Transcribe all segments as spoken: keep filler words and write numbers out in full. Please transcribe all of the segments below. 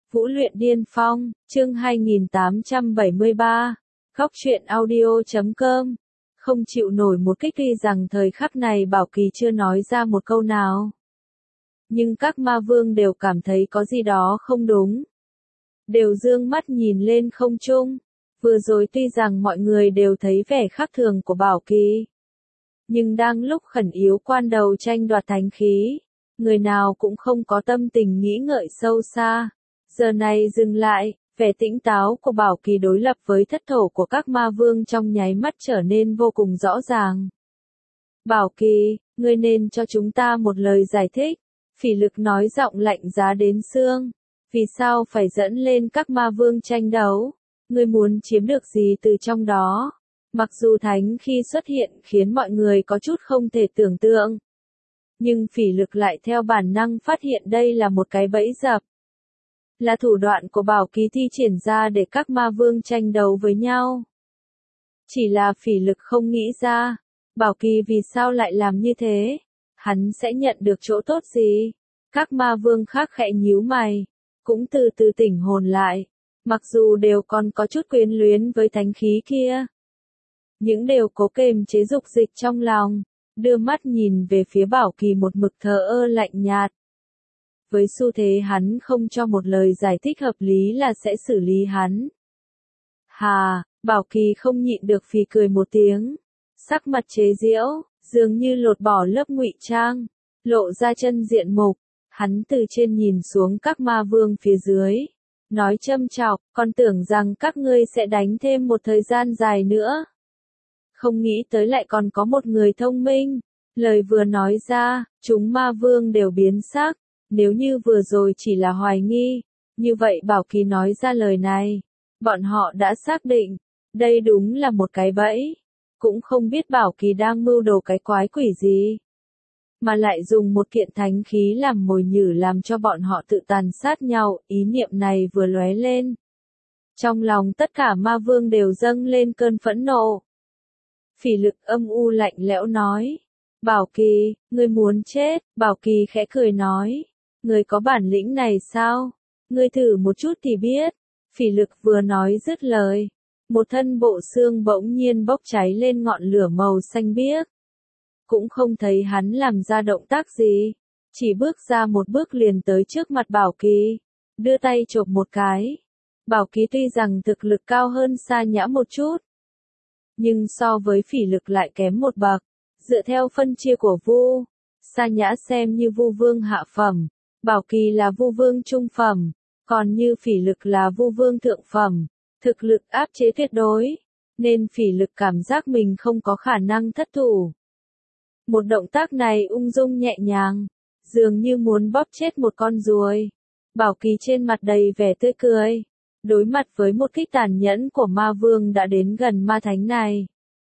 Vũ luyện điên phong, chương hai nghìn tám trăm bảy mươi ba, Góc truyện audio chấm com. Không chịu nổi một kích tuy rằng thời khắc này Bảo Kỳ chưa nói ra một câu nào. Nhưng các ma vương đều cảm thấy có gì đó không đúng. Đều dương mắt nhìn lên không trung. Vừa rồi tuy rằng mọi người đều thấy vẻ khác thường của Bảo Kỳ. Nhưng đang lúc khẩn yếu quan đầu tranh đoạt thánh khí, người nào cũng không có tâm tình nghĩ ngợi sâu xa. Giờ này dừng lại, vẻ tĩnh táo của Bảo Kỳ đối lập với thất thổ của các ma vương trong nháy mắt trở nên vô cùng rõ ràng. Bảo Kỳ, ngươi nên cho chúng ta một lời giải thích. Phỉ Lực nói giọng lạnh giá đến xương. Vì sao phải dẫn lên các ma vương tranh đấu? Ngươi muốn chiếm được gì từ trong đó? Mặc dù thánh khi xuất hiện khiến mọi người có chút không thể tưởng tượng. Nhưng Phỉ Lực lại theo bản năng phát hiện đây là một cái bẫy dập. Là thủ đoạn của Bảo Kỳ thi triển ra để các ma vương tranh đấu với nhau. Chỉ là Phỉ Lực không nghĩ ra, Bảo Kỳ vì sao lại làm như thế? Hắn sẽ nhận được chỗ tốt gì? Các ma vương khác khẽ nhíu mày, cũng từ từ tỉnh hồn lại, mặc dù đều còn có chút quyến luyến với thánh khí kia. Những đều cố kềm chế dục dịch trong lòng, đưa mắt nhìn về phía Bảo Kỳ một mực thờ ơ lạnh nhạt. Với xu thế hắn không cho một lời giải thích hợp lý là sẽ xử lý hắn. Hà, Bảo Kỳ không nhịn được phì cười một tiếng, sắc mặt chế giễu, dường như lột bỏ lớp ngụy trang, lộ ra chân diện mục. Hắn từ trên nhìn xuống các ma vương phía dưới, nói châm chọc, còn tưởng rằng các ngươi sẽ đánh thêm một thời gian dài nữa. Không nghĩ tới lại còn có một người thông minh. Lời vừa nói ra, chúng ma vương đều biến sắc. Nếu như vừa rồi chỉ là hoài nghi, như vậy Bảo Kỳ nói ra lời này, bọn họ đã xác định, đây đúng là một cái bẫy. Cũng không biết Bảo Kỳ đang mưu đồ cái quái quỷ gì, mà lại dùng một kiện thánh khí làm mồi nhử làm cho bọn họ tự tàn sát nhau. Ý niệm này vừa lóe lên, trong lòng tất cả ma vương đều dâng lên cơn phẫn nộ. Phỉ Lực âm u lạnh lẽo nói, Bảo Kỳ, ngươi muốn chết? Bảo Kỳ khẽ cười nói, ngươi có bản lĩnh này sao? Ngươi thử một chút thì biết. Phỉ Lực vừa nói dứt lời, một thân bộ xương bỗng nhiên bốc cháy lên ngọn lửa màu xanh biếc. Cũng không thấy hắn làm ra động tác gì, chỉ bước ra một bước liền tới trước mặt Bảo Kỳ, đưa tay chộp một cái. Bảo Kỳ tuy rằng thực lực cao hơn Sa Nhã một chút, nhưng so với Phỉ Lực lại kém một bậc. Dựa theo phân chia của Vu, Sa Nhã xem như Vu vương hạ phẩm, Bảo Kỳ là Vu vương trung phẩm, còn như Phỉ Lực là Vu vương thượng phẩm, thực lực áp chế tuyệt đối, nên Phỉ Lực cảm giác mình không có khả năng thất thủ. Một động tác này ung dung nhẹ nhàng, dường như muốn bóp chết một con ruồi. Bảo Kỳ trên mặt đầy vẻ tươi cười, đối mặt với một kích tàn nhẫn của ma vương đã đến gần ma thánh này.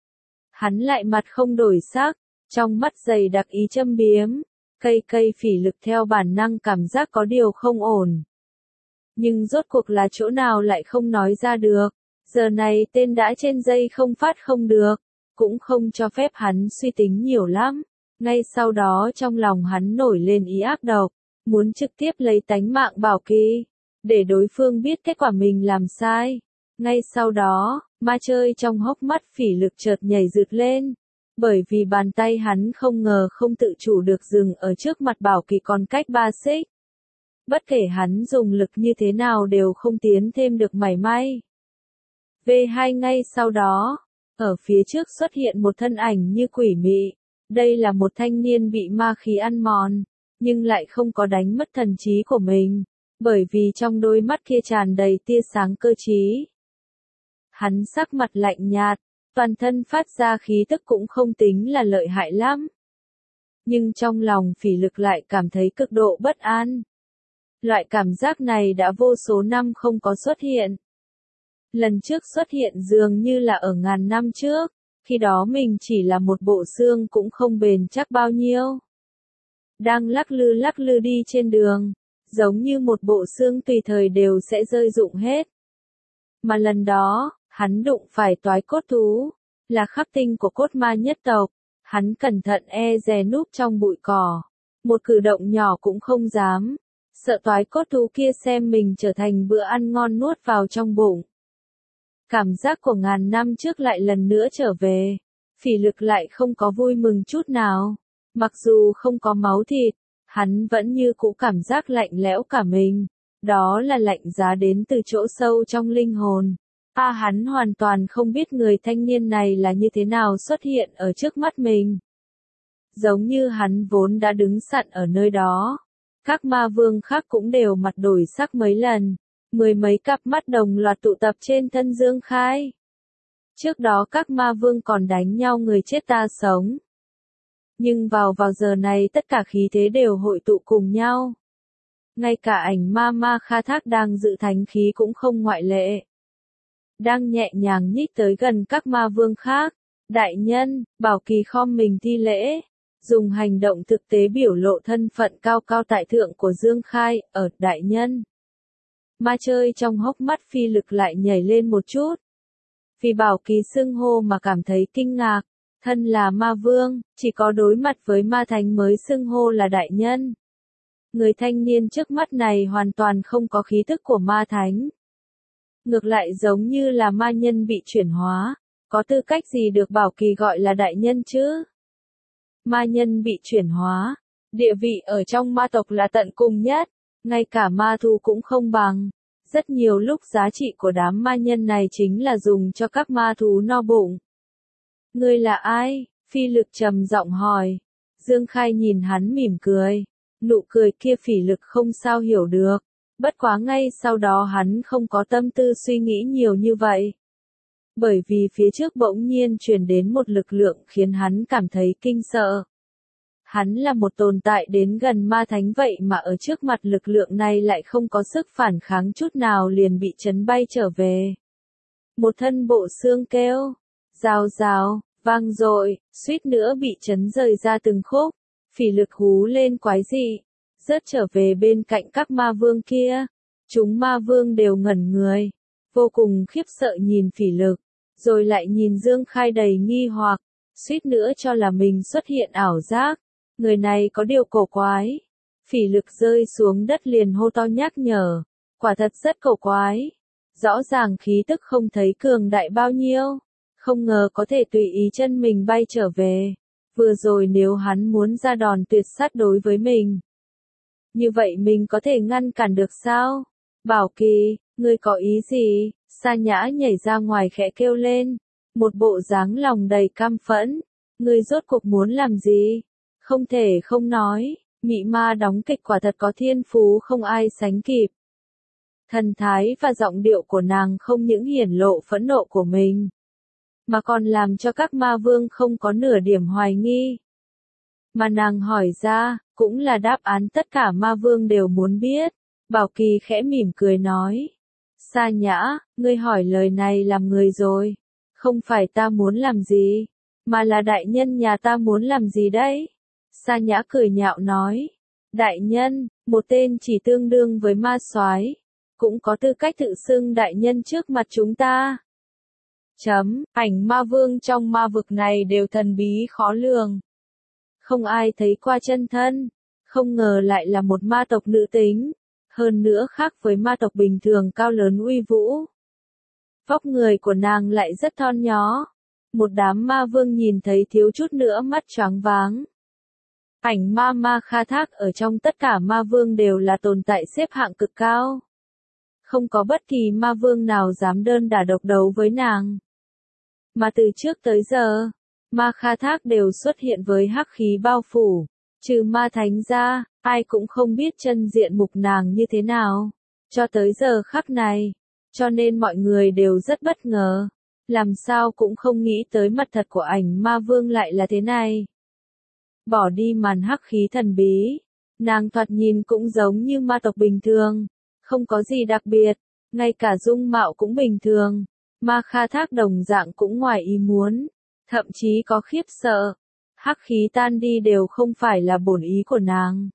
Hắn lại mặt không đổi sắc, trong mắt dày đặc ý châm biếm, cây cây Phỉ Lực theo bản năng cảm giác có điều không ổn. Nhưng rốt cuộc là chỗ nào lại không nói ra được, giờ này tên đã trên dây không phát không được, cũng không cho phép hắn suy tính nhiều lắm. Ngay sau đó trong lòng hắn nổi lên ý ác độc, muốn trực tiếp lấy tánh mạng Bảo Kỳ, để đối phương biết kết quả mình làm sai. Ngay sau đó, ma chơi trong hốc mắt Phỉ Lực chợt nhảy rực lên, bởi vì bàn tay hắn không ngờ không tự chủ được dừng ở trước mặt Bảo Kỳ còn cách ba xích. Bất kể hắn dùng lực như thế nào đều không tiến thêm được mảy may. vê hai ngay sau đó, ở phía trước xuất hiện một thân ảnh như quỷ mị. Đây là một thanh niên bị ma khí ăn mòn, nhưng lại không có đánh mất thần trí của mình, bởi vì trong đôi mắt kia tràn đầy tia sáng cơ trí. Hắn sắc mặt lạnh nhạt, toàn thân phát ra khí tức cũng không tính là lợi hại lắm. Nhưng trong lòng Phỉ Lực lại cảm thấy cực độ bất an. Loại cảm giác này đã vô số năm không có xuất hiện. Lần trước xuất hiện dường như là ở ngàn năm trước, khi đó mình chỉ là một bộ xương cũng không bền chắc bao nhiêu. Đang lắc lư lắc lư đi trên đường, giống như một bộ xương tùy thời đều sẽ rơi rụng hết. Mà lần đó, hắn đụng phải toái cốt thú, là khắc tinh của cốt ma nhất tộc. Hắn cẩn thận e dè núp trong bụi cỏ, một cử động nhỏ cũng không dám. sợ toái cốt thú kia xem mình trở thành bữa ăn ngon nuốt vào trong bụng. Cảm giác của ngàn năm trước lại lần nữa trở về, Phỉ Lực lại không có vui mừng chút nào. Mặc dù không có máu thịt, hắn vẫn như cũ cảm giác lạnh lẽo cả mình. Đó là lạnh giá đến từ chỗ sâu trong linh hồn. À, hắn hoàn toàn không biết người thanh niên này là như thế nào xuất hiện ở trước mắt mình. Giống như hắn vốn đã đứng sẵn ở nơi đó. Các ma vương khác cũng đều mặt đổi sắc mấy lần. Mười mấy cặp mắt đồng loạt tụ tập trên thân Dương Khai. Trước đó các ma vương còn đánh nhau người chết ta sống. Nhưng vào vào giờ này tất cả khí thế đều hội tụ cùng nhau. Ngay cả ảnh ma ma Kha Thác đang dự thánh khí cũng không ngoại lệ. Đang nhẹ nhàng nhích tới gần các ma vương khác. Đại nhân, Bảo Kỳ khom mình thi lễ. Dùng hành động thực tế biểu lộ thân phận cao cao tại thượng của Dương Khai, ở đại nhân. Ma chơi trong hốc mắt Phi Lực lại nhảy lên một chút. Vì Bảo Kỳ xưng hô mà cảm thấy kinh ngạc, thân là ma vương, chỉ có đối mặt với ma thánh mới xưng hô là đại nhân. Người thanh niên trước mắt này hoàn toàn không có khí tức của ma thánh. Ngược lại giống như là ma nhân bị chuyển hóa, có tư cách gì được Bảo Kỳ gọi là đại nhân chứ? Ma nhân bị chuyển hóa, địa vị ở trong ma tộc là tận cùng nhất, ngay cả ma thú cũng không bằng. Rất nhiều lúc giá trị của đám ma nhân này chính là dùng cho các ma thú no bụng. Ngươi là ai? Phi Lực trầm giọng hỏi. Dương Khai nhìn hắn mỉm cười. Nụ cười kia Phỉ Lực không sao hiểu được. Bất quá ngay sau đó hắn không có tâm tư suy nghĩ nhiều như vậy. Bởi vì phía trước bỗng nhiên truyền đến một lực lượng khiến hắn cảm thấy kinh sợ. Hắn là một tồn tại đến gần ma thánh vậy mà ở trước mặt lực lượng này lại không có sức phản kháng chút nào liền bị chấn bay trở về. Một thân bộ xương kêu, rào rào, vang dội, suýt nữa bị chấn rời ra từng khúc. Phỉ Lực hú lên quái dị, rớt trở về bên cạnh các ma vương kia. Chúng ma vương đều ngẩn người, vô cùng khiếp sợ nhìn Phỉ Lực, rồi lại nhìn Dương Khai đầy nghi hoặc, suýt nữa cho là mình xuất hiện ảo giác. Người này có điều cổ quái. Phỉ Lực rơi xuống đất liền hô to nhắc nhở. Quả thật rất cổ quái. Rõ ràng khí tức không thấy cường đại bao nhiêu. Không ngờ có thể tùy ý chân mình bay trở về. Vừa rồi nếu hắn muốn ra đòn tuyệt sát đối với mình. Như vậy mình có thể ngăn cản được sao? Bảo Kỳ, ngươi có ý gì? Sa Nhã nhảy ra ngoài khẽ kêu lên. Một bộ dáng lòng đầy căm phẫn. Ngươi rốt cuộc muốn làm gì? Không thể không nói, mị ma đóng kịch quả thật có thiên phú không ai sánh kịp. Thần thái và giọng điệu của nàng không những hiển lộ phẫn nộ của mình, mà còn làm cho các ma vương không có nửa điểm hoài nghi. Mà nàng hỏi ra, cũng là đáp án tất cả ma vương đều muốn biết. Bảo Kỳ khẽ mỉm cười nói. Sa Nhã, ngươi hỏi lời này làm người rồi. Không phải ta muốn làm gì, mà là đại nhân nhà ta muốn làm gì đấy? Sa Nhã cười nhạo nói. Đại nhân, một tên chỉ tương đương với ma soái, cũng có tư cách tự xưng đại nhân trước mặt chúng ta. Chấm, ảnh ma vương trong ma vực này đều thần bí khó lường. Không ai thấy qua chân thân, không ngờ lại là một ma tộc nữ tính, hơn nữa khác với ma tộc bình thường cao lớn uy vũ. Vóc người của nàng lại rất thon nhỏ, một đám ma vương nhìn thấy thiếu chút nữa mắt choáng váng. Ảnh ma ma Kha Thác ở trong tất cả ma vương đều là tồn tại xếp hạng cực cao. Không có bất kỳ ma vương nào dám đơn đả độc đấu với nàng. Mà từ trước tới giờ, ma Kha Thác đều xuất hiện với hắc khí bao phủ. Trừ ma thánh ra, ai cũng không biết chân diện mục nàng như thế nào. Cho tới giờ khắc này. Cho nên mọi người đều rất bất ngờ. Làm sao cũng không nghĩ tới mặt thật của ảnh ma vương lại là thế này. Bỏ đi màn hắc khí thần bí, nàng thoạt nhìn cũng giống như ma tộc bình thường, không có gì đặc biệt, ngay cả dung mạo cũng bình thường. Ma Kha Thác đồng dạng cũng ngoài ý muốn, thậm chí có khiếp sợ. Hắc khí tan đi đều không phải là bổn ý của nàng.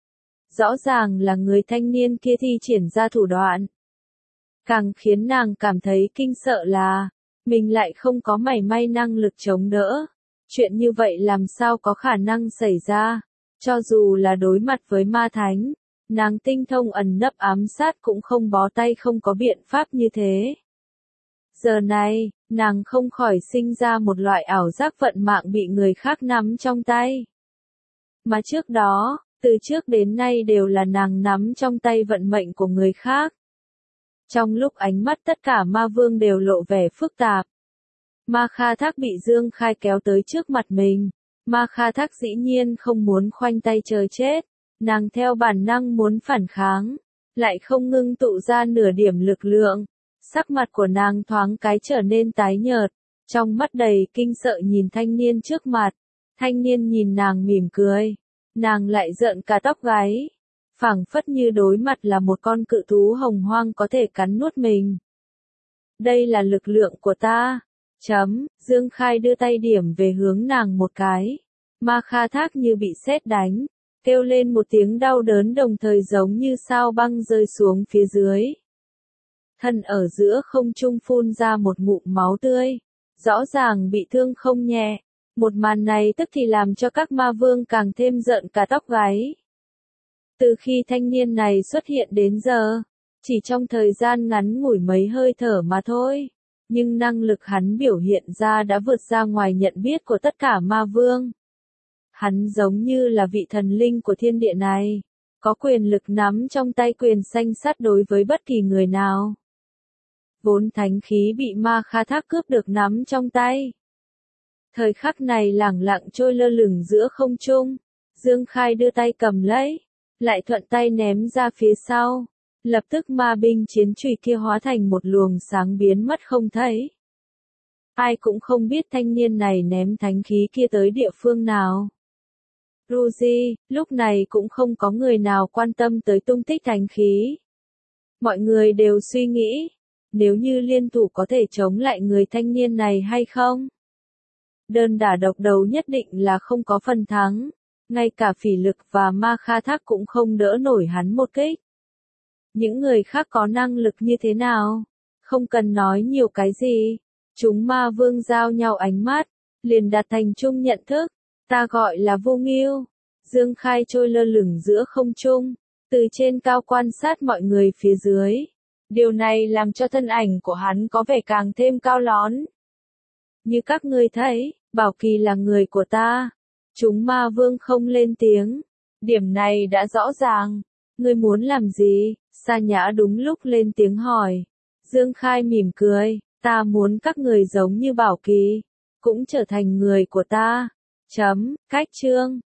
Rõ ràng là người thanh niên kia thi triển ra thủ đoạn. Càng khiến nàng cảm thấy kinh sợ là, mình lại không có mảy may năng lực chống đỡ. Chuyện như vậy làm sao có khả năng xảy ra, cho dù là đối mặt với ma thánh, Nàng tinh thông ẩn nấp ám sát cũng không bó tay không có biện pháp như thế. Giờ này, nàng không khỏi sinh ra một loại ảo giác vận mạng bị người khác nắm trong tay. Mà trước đó, từ trước đến nay đều là nàng nắm trong tay vận mệnh của người khác. Trong lúc ánh mắt tất cả ma vương đều lộ vẻ phức tạp. Ma Kha Thác bị Dương Khai kéo tới trước mặt mình. Ma Kha Thác dĩ nhiên không muốn khoanh tay chờ chết. Nàng theo bản năng muốn phản kháng, lại không ngưng tụ ra nửa điểm lực lượng. Sắc mặt của nàng thoáng cái trở nên tái nhợt, trong mắt đầy kinh sợ nhìn thanh niên trước mặt. Thanh niên nhìn nàng mỉm cười, nàng lại rợn cả tóc gáy, phảng phất như đối mặt là một con cự thú hồng hoang có thể cắn nuốt mình. Đây là lực lượng của ta. Chấm, Dương Khai đưa tay điểm về hướng nàng một cái. Ma Kha Thác như bị sét đánh, kêu lên một tiếng đau đớn đồng thời giống như sao băng rơi xuống phía dưới. Thân ở giữa không trung phun ra một ngụm máu tươi, rõ ràng bị thương không nhẹ. Một màn này tức thì làm cho các ma vương càng thêm rợn cả tóc gáy. Từ khi thanh niên này xuất hiện đến giờ, chỉ trong thời gian ngắn ngủi mấy hơi thở mà thôi, nhưng năng lực hắn biểu hiện ra đã vượt ra ngoài nhận biết của tất cả ma vương. Hắn giống như là vị thần linh của thiên địa này, có quyền lực nắm trong tay quyền sanh sát đối với bất kỳ người nào. Vốn thánh khí bị Ma Kha Thác cướp được nắm trong tay. Thời khắc này lẳng lặng trôi lơ lửng giữa không trung, Dương Khai đưa tay cầm lấy, lại thuận tay ném ra phía sau. Lập tức ma binh chiến chùy kia hóa thành một luồng sáng biến mất không thấy. Ai cũng không biết thanh niên này ném thánh khí kia tới địa phương nào. Ruji, lúc này cũng không có người nào quan tâm tới tung tích thánh khí. Mọi người đều suy nghĩ, nếu như liên thủ có thể chống lại người thanh niên này hay không? Đơn đả độc đấu nhất định là không có phần thắng, ngay cả Phỉ Lực và Ma Kha Thác cũng không đỡ nổi hắn một kích. Những người khác có năng lực như thế nào? Không cần nói nhiều cái gì. Chúng ma vương giao nhau ánh mắt, liền đạt thành chung nhận thức. Ta gọi là Vô Ngưu. Dương Khai trôi lơ lửng giữa không trung, từ trên cao quan sát mọi người phía dưới. Điều này làm cho thân ảnh của hắn có vẻ càng thêm cao lón. Như các ngươi thấy, Bảo Kỳ là người của ta. Chúng ma vương không lên tiếng. Điểm này đã rõ ràng. Ngươi muốn làm gì? Sa Nhã đúng lúc lên tiếng hỏi. Dương Khai mỉm cười, ta muốn các người giống như Bảo Kỳ, cũng trở thành người của ta. Chấm, cách chương.